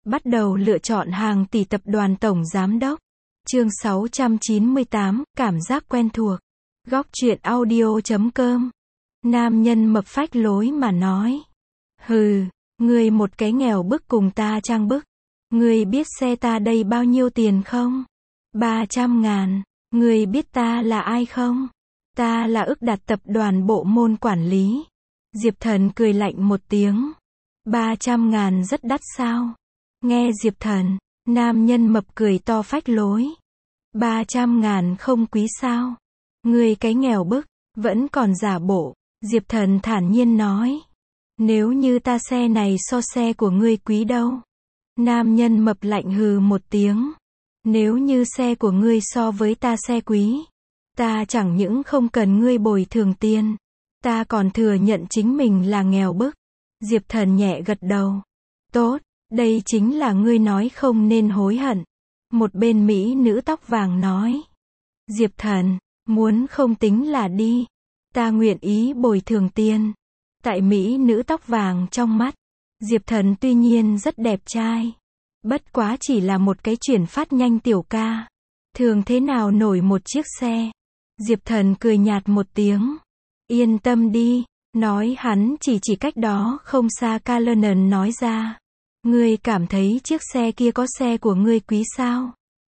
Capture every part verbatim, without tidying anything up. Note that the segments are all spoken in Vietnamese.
Bắt đầu lựa chọn hàng tỷ tập đoàn tổng giám đốc. Chương sáu trăm chín mươi tám, cảm giác quen thuộc. Góc truyện audio chấm com. Nam nhân mập phách lối mà nói. Hừ, ngươi một cái nghèo bức cùng ta trang bức. Ngươi biết xe ta đây bao nhiêu tiền không? ba trăm ngàn. Ngươi biết ta là ai không? Ta là ức đạt tập đoàn bộ môn quản lý. Diệp Thần cười lạnh một tiếng. ba trăm ngàn rất đắt sao? Nghe Diệp Thần, nam nhân mập cười to phách lối. ba trăm ngàn không quý sao? Ngươi cái nghèo bức, vẫn còn giả bộ. Diệp Thần thản nhiên nói. Nếu như ta xe này so xe của ngươi quý đâu? Nam nhân mập lạnh hừ một tiếng. Nếu như xe của ngươi so với ta xe quý, ta chẳng những không cần ngươi bồi thường tiền, ta còn thừa nhận chính mình là nghèo bức. Diệp Thần nhẹ gật đầu. Tốt, đây chính là ngươi nói không nên hối hận. Một bên mỹ nữ tóc vàng nói. Diệp Thần, muốn không tính là đi. Ta nguyện ý bồi thường tiền. Tại mỹ nữ tóc vàng trong mắt, Diệp Thần tuy nhiên rất đẹp trai. Bất quá chỉ là một cái chuyển phát nhanh tiểu ca. Thường thế nào nổi một chiếc xe. Diệp Thần cười nhạt một tiếng. Yên tâm đi, nói hắn chỉ chỉ cách đó không xa Cullinan nói ra. Ngươi cảm thấy chiếc xe kia có xe của ngươi quý sao?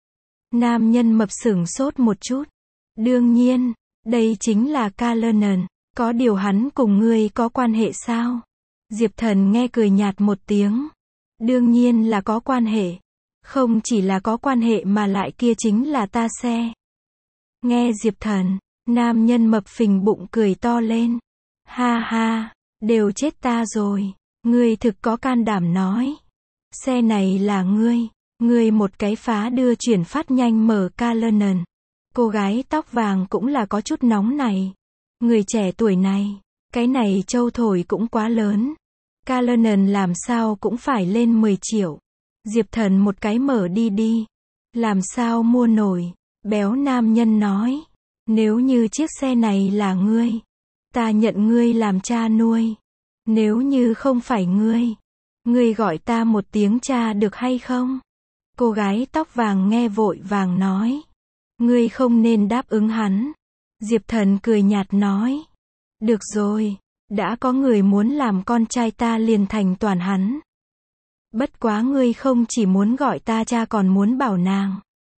Nam nhân mập sửng sốt một chút. Đương nhiên, đây chính là Cullinan. Có điều hắn cùng ngươi có quan hệ sao? Diệp Thần nghe cười nhạt một tiếng. Đương nhiên là có quan hệ. Không chỉ là có quan hệ mà lại kia chính là ta xe. Nghe Diệp Thần, nam nhân mập phình bụng cười to lên. Ha ha, đều chết ta rồi. Ngươi thực có can đảm nói. Xe này là ngươi. Ngươi một cái phá đưa chuyển phát nhanh mở Cullinan. Cô gái tóc vàng cũng là có chút nóng này. Người trẻ tuổi này, cái này trâu thổi cũng quá lớn. Cullinan làm sao cũng phải lên mười triệu. Diệp Thần một cái mở đi đi. Làm sao mua nổi? Béo nam nhân nói. Nếu như chiếc xe này là ngươi, ta nhận ngươi làm cha nuôi. Nếu như không phải ngươi, ngươi gọi ta một tiếng cha được hay không? Cô gái tóc vàng nghe vội vàng nói. Ngươi không nên đáp ứng hắn. Diệp Thần cười nhạt nói. Được rồi, đã có người muốn làm con trai ta liền thành toàn hắn. Bất quá ngươi không chỉ muốn gọi ta cha còn muốn bảo nàng.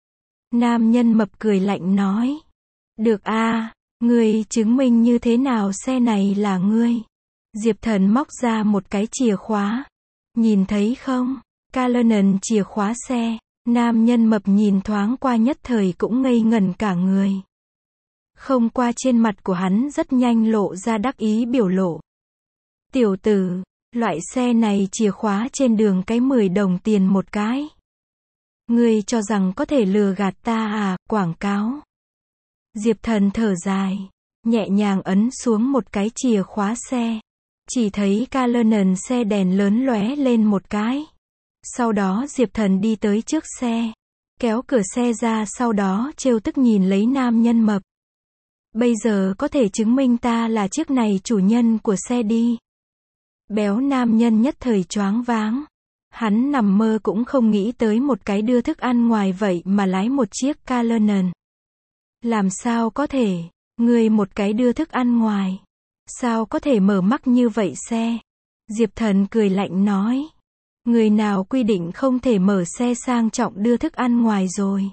Nam nhân mập cười lạnh nói. Được a, ngươi chứng minh như thế nào xe này là ngươi? Diệp Thần móc ra một cái chìa khóa. Nhìn thấy không? Cullinan chìa khóa xe. Nam nhân mập nhìn thoáng qua nhất thời cũng ngây ngẩn cả người. Không qua trên mặt của hắn rất nhanh lộ ra đắc ý biểu lộ. Tiểu tử, loại xe này chìa khóa trên đường cái mười đồng tiền một cái. Ngươi cho rằng có thể lừa gạt ta à, quảng cáo. Diệp Thần thở dài, nhẹ nhàng ấn xuống một cái chìa khóa xe. Chỉ thấy Cullinan xe đèn lớn lóe lên một cái. Sau đó Diệp Thần đi tới trước xe, kéo cửa xe ra sau đó trêu tức nhìn lấy nam nhân mập. Bây giờ có thể chứng minh ta là chiếc này chủ nhân của xe đi. Béo nam nhân nhất thời choáng váng. Hắn nằm mơ cũng không nghĩ tới một cái đưa thức ăn ngoài vậy mà lái một chiếc Cullinan. Làm sao có thể, ngươi một cái đưa thức ăn ngoài. Sao có thể mở mắt như vậy xe? Diệp Thần cười lạnh nói. Người nào quy định không thể mở xe sang trọng đưa thức ăn ngoài rồi?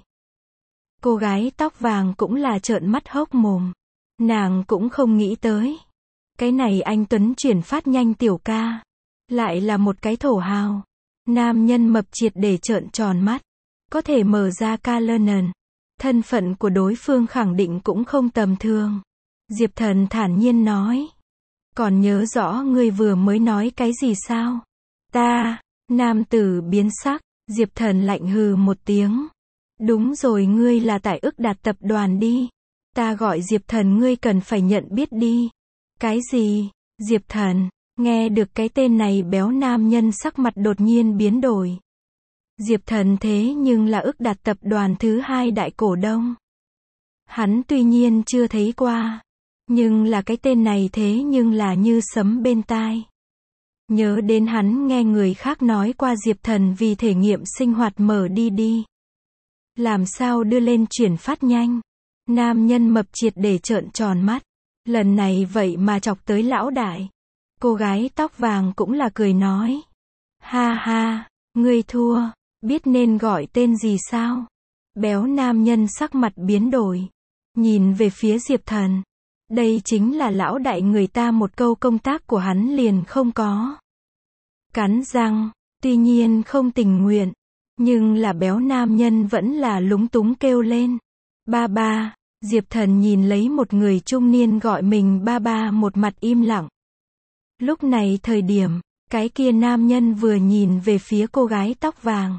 Cô gái tóc vàng cũng là trợn mắt hốc mồm. Nàng cũng không nghĩ tới. Cái này anh Tuấn chuyển phát nhanh tiểu ca. Lại là một cái thổ hào. Nam nhân mập triệt để trợn tròn mắt. Có thể mở ra Cullinan. Thân phận của đối phương khẳng định cũng không tầm thường. Diệp Thần thản nhiên nói. Còn nhớ rõ ngươi vừa mới nói cái gì sao? Ta, nam tử biến sắc. Diệp Thần lạnh hừ một tiếng. Đúng rồi, ngươi là tại ức đạt tập đoàn đi. Ta gọi Diệp Thần ngươi cần phải nhận biết đi. Cái gì? Diệp Thần, nghe được cái tên này béo nam nhân sắc mặt đột nhiên biến đổi. Diệp Thần thế nhưng là ức đạt tập đoàn thứ hai đại cổ đông. Hắn tuy nhiên chưa thấy qua. Nhưng là cái tên này thế nhưng là như sấm bên tai. Nhớ đến hắn nghe người khác nói qua Diệp Thần vì thể nghiệm sinh hoạt mở đi đi. Làm sao đưa lên chuyển phát nhanh. Nam nhân mập triệt để trợn tròn mắt. Lần này vậy mà chọc tới lão đại. Cô gái tóc vàng cũng là cười nói. Ha ha, ngươi thua, biết nên gọi tên gì sao? Béo nam nhân sắc mặt biến đổi. Nhìn về phía Diệp Thần. Đây chính là lão đại người ta, một câu công tác của hắn liền không có. Cắn răng, tuy nhiên không tình nguyện. Nhưng là béo nam nhân vẫn là lúng túng kêu lên. Ba ba, Diệp Thần nhìn lấy một người trung niên gọi mình ba ba, một mặt im lặng. Lúc này thời điểm, cái kia nam nhân vừa nhìn về phía cô gái tóc vàng.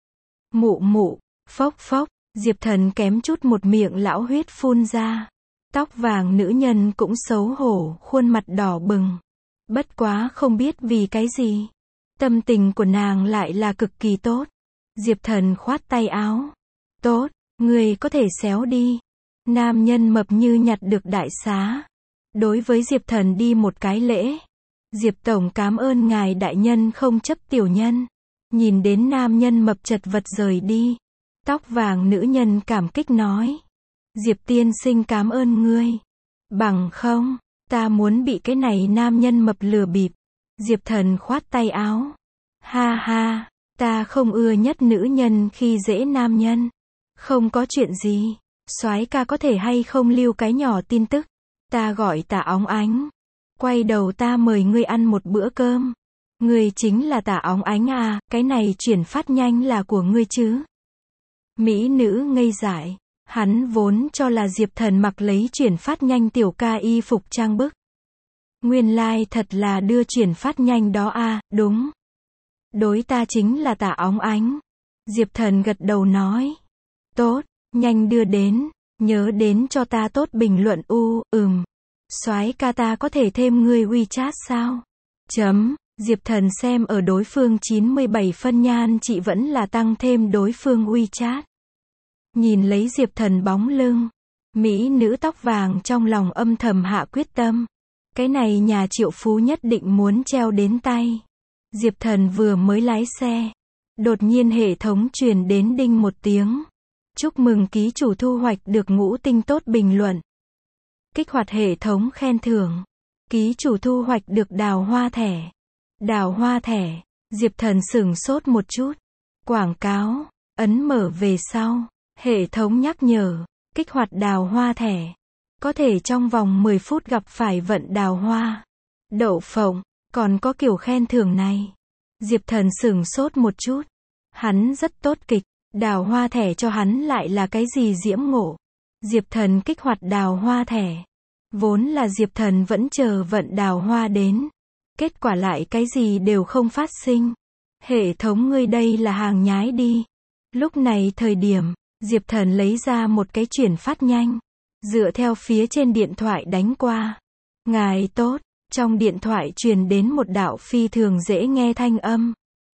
Mụ mụ, phốc phốc, Diệp Thần kém chút một miệng lão huyết phun ra. Tóc vàng nữ nhân cũng xấu hổ, khuôn mặt đỏ bừng. Bất quá không biết vì cái gì. Tâm tình của nàng lại là cực kỳ tốt. Diệp Thần khoát tay áo. Tốt, người có thể xéo đi. Nam nhân mập như nhặt được đại xá. Đối với Diệp Thần đi một cái lễ. Diệp Tổng cảm ơn ngài đại nhân không chấp tiểu nhân. Nhìn đến nam nhân mập chật vật rời đi. Tóc vàng nữ nhân cảm kích nói. Diệp tiên sinh cảm ơn ngươi. Bằng không, ta muốn bị cái này nam nhân mập lừa bịp. Diệp Thần khoát tay áo. Ha ha, ta không ưa nhất nữ nhân khi dễ nam nhân. Không có chuyện gì. Soái ca có thể hay không lưu cái nhỏ tin tức. Ta gọi Tả Óng Ánh. Quay đầu ta mời ngươi ăn một bữa cơm. Ngươi chính là Tả Óng Ánh à, cái này chuyển phát nhanh là của ngươi chứ? Mỹ nữ ngây dại. Hắn vốn cho là Diệp Thần mặc lấy chuyển phát nhanh tiểu ca y phục trang bức. Nguyên lai like thật là đưa chuyển phát nhanh đó à, đúng. Đối ta chính là Tả Óng Ánh. Diệp Thần gật đầu nói. Tốt, nhanh đưa đến, nhớ đến cho ta tốt bình luận u, ừm. Soái ca ta có thể thêm ngươi WeChat sao? Chấm, Diệp Thần xem ở đối phương chín mươi bảy phân nhan chị vẫn là tăng thêm đối phương WeChat. Nhìn lấy Diệp Thần bóng lưng, mỹ nữ tóc vàng trong lòng âm thầm hạ quyết tâm. Cái này nhà triệu phú nhất định muốn treo đến tay. Diệp Thần vừa mới lái xe. Đột nhiên hệ thống truyền đến đinh một tiếng. Chúc mừng ký chủ thu hoạch được ngũ tinh tốt bình luận. Kích hoạt hệ thống khen thưởng. Ký chủ thu hoạch được đào hoa thẻ. Đào hoa thẻ. Diệp Thần sửng sốt một chút. Quảng cáo. Ấn mở về sau. Hệ thống nhắc nhở. Kích hoạt đào hoa thẻ. Có thể trong vòng mười phút gặp phải vận đào hoa. Đậu phộng. Còn có kiểu khen thưởng này. Diệp Thần sửng sốt một chút. Hắn rất tốt kịch. Đào hoa thẻ cho hắn lại là cái gì diễm ngộ. Diệp Thần kích hoạt đào hoa thẻ. Vốn là Diệp Thần vẫn chờ vận đào hoa đến. Kết quả lại cái gì đều không phát sinh. Hệ thống ngươi đây là hàng nhái đi. Lúc này thời điểm, Diệp Thần lấy ra một cái chuyển phát nhanh. Dựa theo phía trên điện thoại đánh qua. Ngài tốt, trong điện thoại truyền đến một đạo phi thường dễ nghe thanh âm.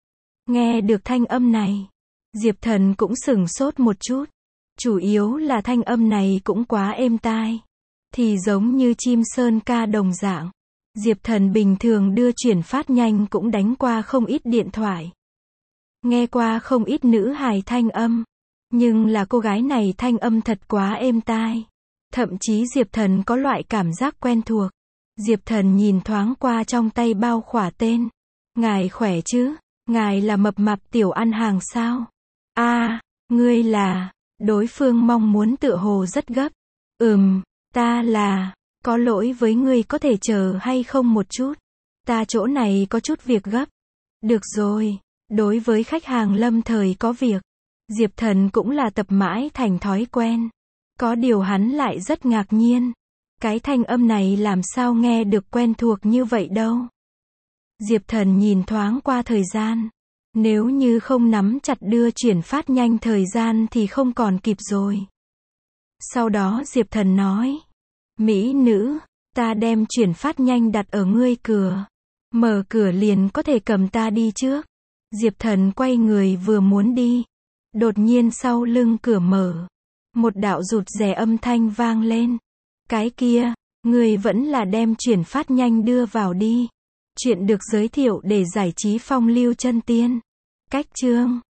Nghe được thanh âm này. Diệp Thần cũng sửng sốt một chút. Chủ yếu là thanh âm này cũng quá êm tai. Thì giống như chim sơn ca đồng dạng. Diệp Thần bình thường đưa chuyển phát nhanh cũng đánh qua không ít điện thoại. Nghe qua không ít nữ hài thanh âm. Nhưng là cô gái này thanh âm thật quá êm tai. Thậm chí Diệp Thần có loại cảm giác quen thuộc. Diệp Thần nhìn thoáng qua trong tay bao khỏa tên. Ngài khỏe chứ? Ngài là mập mạp tiểu ăn hàng sao? A, à, ngươi là... Đối phương mong muốn tựa hồ rất gấp. Ừm, ta là... Có lỗi với ngươi có thể chờ hay không một chút? Ta chỗ này có chút việc gấp. Được rồi. Đối với khách hàng lâm thời có việc. Diệp Thần cũng là tập mãi thành thói quen. Có điều hắn lại rất ngạc nhiên. Cái thanh âm này làm sao nghe được quen thuộc như vậy đâu. Diệp Thần nhìn thoáng qua thời gian. Nếu như không nắm chặt đưa chuyển phát nhanh thời gian thì không còn kịp rồi. Sau đó Diệp Thần nói. Mỹ nữ, ta đem chuyển phát nhanh đặt ở ngươi cửa. Mở cửa liền có thể cầm ta đi trước. Diệp Thần quay người vừa muốn đi. Đột nhiên sau lưng cửa mở. Một đạo rụt rè âm thanh vang lên. Cái kia, ngươi vẫn là đem chuyển phát nhanh đưa vào đi. Chuyện được giới thiệu để giải trí phong lưu chân tiên. Cách chương